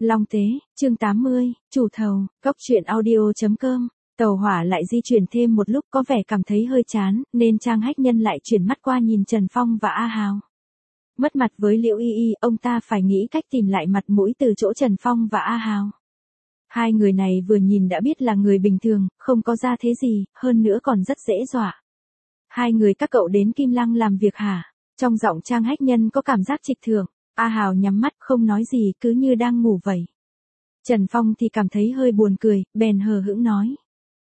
Long Tế, chương 80, chủ thầu, góc truyện audio.com. Tàu hỏa lại di chuyển thêm một lúc có vẻ cảm thấy hơi chán, nên Trang Hách Nhân lại chuyển mắt qua nhìn Trần Phong và A Hào. Mất mặt với Liễu Y Y, ông ta phải nghĩ cách tìm lại mặt mũi từ chỗ Trần Phong và A Hào. Hai người này vừa nhìn đã biết là người bình thường, không có ra thế gì, hơn nữa còn rất dễ dọa. Hai người các cậu đến Kim Lăng làm việc hả? Trong giọng Trang Hách Nhân có cảm giác trịch thượng. A Hào nhắm mắt không nói gì, cứ như đang ngủ vậy. Trần Phong thì cảm thấy hơi buồn cười, bèn hờ hững nói.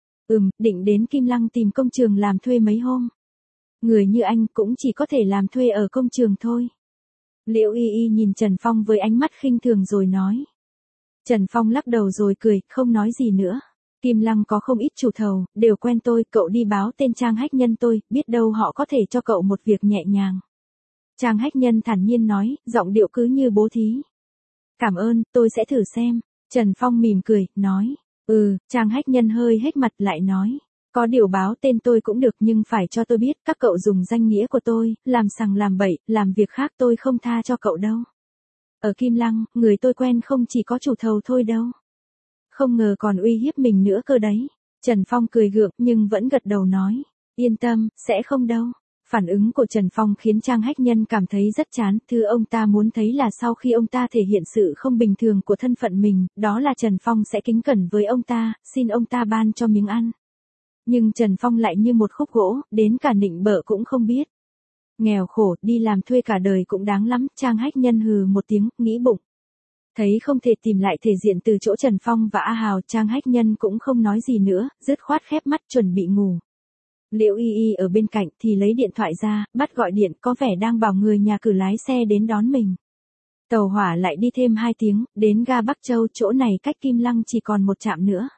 Định đến Kim Lăng tìm công trường làm thuê mấy hôm. Người như anh cũng chỉ có thể làm thuê ở công trường thôi. Liễu Y Y nhìn Trần Phong với ánh mắt khinh thường rồi nói. Trần Phong lắc đầu rồi cười, không nói gì nữa. Kim Lăng có không ít chủ thầu, đều quen tôi, cậu đi báo tên Trang Hách Nhân tôi, biết đâu họ có thể cho cậu một việc nhẹ nhàng. Trang Hách Nhân thản nhiên nói, giọng điệu cứ như bố thí. Cảm ơn, tôi sẽ thử xem. Trần Phong mỉm cười, nói. Trang Hách Nhân hơi hếch mặt lại nói. Có điều báo tên tôi cũng được nhưng phải cho tôi biết các cậu dùng danh nghĩa của tôi, làm sằng làm bậy, làm việc khác tôi không tha cho cậu đâu. Ở Kim Lăng, người tôi quen không chỉ có chủ thầu thôi đâu. Không ngờ còn uy hiếp mình nữa cơ đấy. Trần Phong cười gượng nhưng vẫn gật đầu nói. Yên tâm, sẽ không đâu. Phản ứng của Trần Phong khiến Trang Hách Nhân cảm thấy rất chán, thứ ông ta muốn thấy là sau khi ông ta thể hiện sự không bình thường của thân phận mình, đó là Trần Phong sẽ kính cẩn với ông ta, xin ông ta ban cho miếng ăn. Nhưng Trần Phong lại như một khúc gỗ, đến cả nịnh bợ cũng không biết. Nghèo khổ, đi làm thuê cả đời cũng đáng lắm, Trang Hách Nhân hừ một tiếng, nghĩ bụng. Thấy không thể tìm lại thể diện từ chỗ Trần Phong và A Hào, Trang Hách Nhân cũng không nói gì nữa, dứt khoát khép mắt chuẩn bị ngủ. Liễu Y Y ở bên cạnh thì lấy điện thoại ra, bắt gọi điện, có vẻ đang bảo người nhà cử lái xe đến đón mình. Tàu hỏa lại đi thêm 2 tiếng, đến ga Bắc Châu, chỗ này cách Kim Lăng chỉ còn một trạm nữa.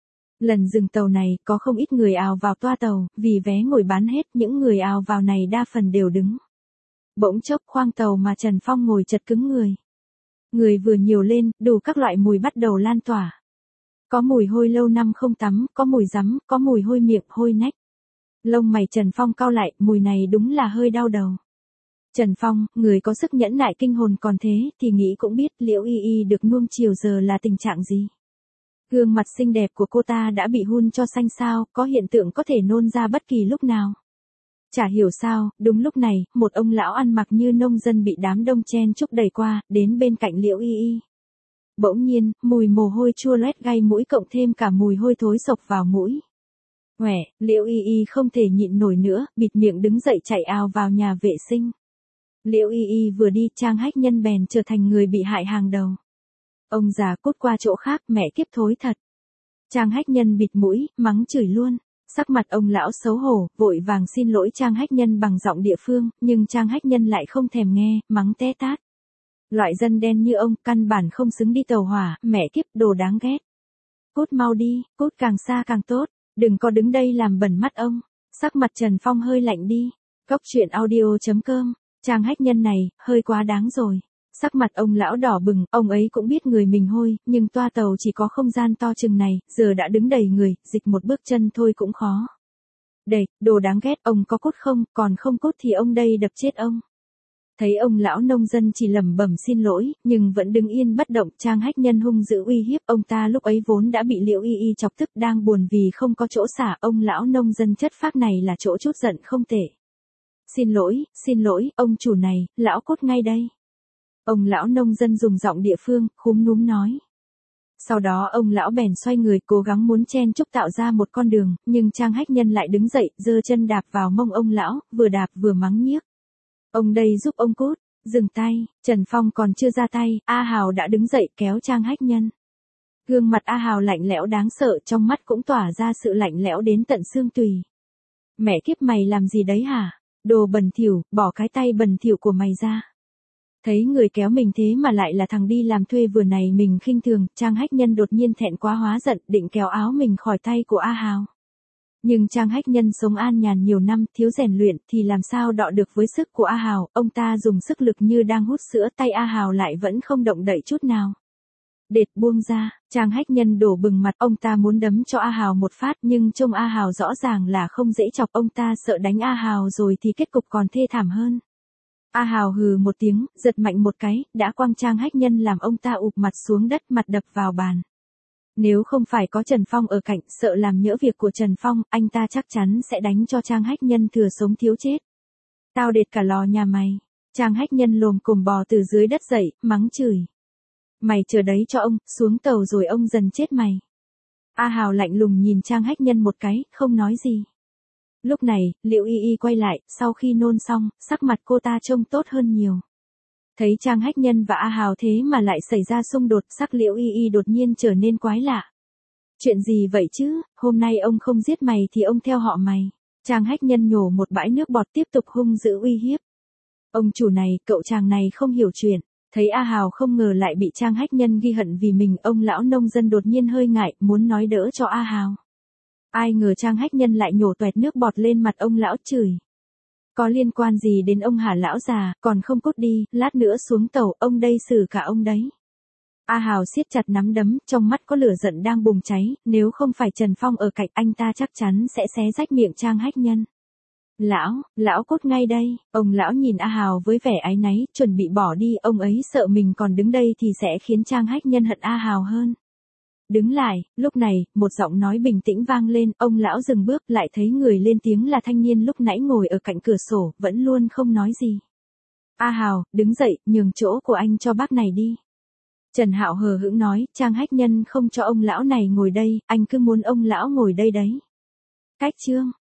Lần dừng tàu này, có không ít người ào vào toa tàu, vì vé ngồi bán hết, những người ào vào này đa phần đều đứng. Bỗng chốc khoang tàu mà Trần Phong ngồi chật cứng người. Người vừa nhiều lên, đủ các loại mùi bắt đầu lan tỏa. Có mùi hôi lâu năm không tắm, có mùi rắm, có mùi hôi miệng, hôi nách. Lông mày Trần Phong cau lại, mùi này đúng là hơi đau đầu. Trần Phong, người có sức nhẫn nại kinh hồn còn thế, thì nghĩ cũng biết Liễu Y Y được nuông chiều giờ là tình trạng gì. Gương mặt xinh đẹp của cô ta đã bị hun cho xanh xao, có hiện tượng có thể nôn ra bất kỳ lúc nào. Chả hiểu sao, đúng lúc này, một ông lão ăn mặc như nông dân bị đám đông chen chúc đẩy qua, đến bên cạnh Liễu Y Y. Bỗng nhiên, mùi mồ hôi chua loét gai mũi cộng thêm cả mùi hôi thối xộc vào mũi. Liễu Y Y không thể nhịn nổi nữa, bịt miệng đứng dậy chạy ào vào nhà vệ sinh. Liễu Y Y vừa đi, Trang Hách Nhân bèn trở thành người bị hại hàng đầu. Ông già cút qua chỗ khác, mẹ kiếp thối thật. Trang Hách Nhân bịt mũi, mắng chửi luôn. Sắc mặt ông lão xấu hổ, vội vàng xin lỗi Trang Hách Nhân bằng giọng địa phương, nhưng Trang Hách Nhân lại không thèm nghe, mắng té tát. Loại dân đen như ông, căn bản không xứng đi tàu hỏa, mẹ kiếp, đồ đáng ghét. Cút mau đi, cút càng xa càng tốt, đừng có đứng đây làm bẩn mắt ông. Sắc mặt Trần Phong hơi lạnh đi. Góc truyện audio.com, Trang Hách Nhân này, hơi quá đáng rồi. Sắc mặt ông lão đỏ bừng, ông ấy cũng biết người mình hôi, nhưng toa tàu chỉ có không gian to chừng này, giờ đã đứng đầy người, dịch một bước chân thôi cũng khó. Đây, đồ đáng ghét, ông có cút không, còn không cút thì ông đây đập chết ông. Thấy ông lão nông dân chỉ lẩm bẩm xin lỗi, nhưng vẫn đứng yên bất động, Trang Hách Nhân hung dữ uy hiếp, ông ta lúc ấy vốn đã bị Liễu Y Y chọc tức đang buồn vì không có chỗ xả, ông lão nông dân chất phác này là chỗ chút giận không tệ. Xin lỗi, ông chủ này, lão cút ngay đây. Ông lão nông dân dùng giọng địa phương, khúm núm nói. Sau đó ông lão bèn xoay người cố gắng muốn chen chúc tạo ra một con đường, nhưng Trang Hách Nhân lại đứng dậy, giơ chân đạp vào mông ông lão, vừa đạp vừa mắng nhiếc. Ông đây giúp ông cút, dừng tay, Trần Phong còn chưa ra tay, A Hào đã đứng dậy kéo Trang Hách Nhân. Gương mặt A Hào lạnh lẽo đáng sợ, trong mắt cũng tỏa ra sự lạnh lẽo đến tận xương tùy. Mẹ kiếp mày làm gì đấy hả? Đồ bẩn thỉu, bỏ cái tay bẩn thỉu của mày ra. Thấy người kéo mình thế mà lại là thằng đi làm thuê vừa này mình khinh thường, Trang Hách Nhân đột nhiên thẹn quá hóa giận, định kéo áo mình khỏi tay của A Hào. Nhưng Trang Hách Nhân sống an nhàn nhiều năm, thiếu rèn luyện thì làm sao đọ được với sức của A Hào, ông ta dùng sức lực như đang hút sữa, tay A Hào lại vẫn không động đậy chút nào. Đệt, buông ra, Trang Hách Nhân đổ bừng mặt, ông ta muốn đấm cho A Hào một phát nhưng trông A Hào rõ ràng là không dễ chọc, ông ta sợ đánh A Hào rồi thì kết cục còn thê thảm hơn. A Hào hừ một tiếng, giật mạnh một cái, đã quăng Trang Hách Nhân làm ông ta ụp mặt xuống đất, mặt đập vào bàn. Nếu không phải có Trần Phong ở cạnh, sợ làm nhỡ việc của Trần Phong, anh ta chắc chắn sẽ đánh cho Trang Hách Nhân thừa sống thiếu chết. Tao đệt cả lò nhà mày. Trang Hách Nhân lồm cồm bò từ dưới đất dậy, mắng chửi. Mày chờ đấy cho ông, xuống tàu rồi ông dần chết mày. A Hào lạnh lùng nhìn Trang Hách Nhân một cái, không nói gì. Lúc này, Liễu Y Y quay lại, sau khi nôn xong, sắc mặt cô ta trông tốt hơn nhiều. Thấy Trang Hách Nhân và A Hào thế mà lại xảy ra xung đột, sắc Liễu Y Y đột nhiên trở nên quái lạ. Chuyện gì vậy chứ, hôm nay ông không giết mày thì ông theo họ mày. Trang Hách Nhân nhổ một bãi nước bọt tiếp tục hung dữ uy hiếp. Ông chủ này, cậu chàng này không hiểu chuyện. Thấy A Hào không ngờ lại bị Trang Hách Nhân ghi hận vì mình, ông lão nông dân đột nhiên hơi ngại, muốn nói đỡ cho A Hào. Ai ngờ Trang Hách Nhân lại nhổ toẹt nước bọt lên mặt ông lão chửi. Có liên quan gì đến ông hả lão già, còn không cút đi, lát nữa xuống tàu, ông đây xử cả ông đấy. A Hào siết chặt nắm đấm, trong mắt có lửa giận đang bùng cháy, nếu không phải Trần Phong ở cạnh anh ta chắc chắn sẽ xé rách miệng Trang Hách Nhân. Lão cút ngay đây, ông lão nhìn A Hào với vẻ áy náy, chuẩn bị bỏ đi, ông ấy sợ mình còn đứng đây thì sẽ khiến Trang Hách Nhân hận A Hào hơn. Đứng lại, lúc này, một giọng nói bình tĩnh vang lên, ông lão dừng bước lại thấy người lên tiếng là thanh niên lúc nãy ngồi ở cạnh cửa sổ, vẫn luôn không nói gì. A Hào, đứng dậy, nhường chỗ của anh cho bác này đi. Trần Hạo hờ hững nói, Trang Hách Nhân không cho ông lão này ngồi đây, anh cứ muốn ông lão ngồi đây đấy. Cách chương.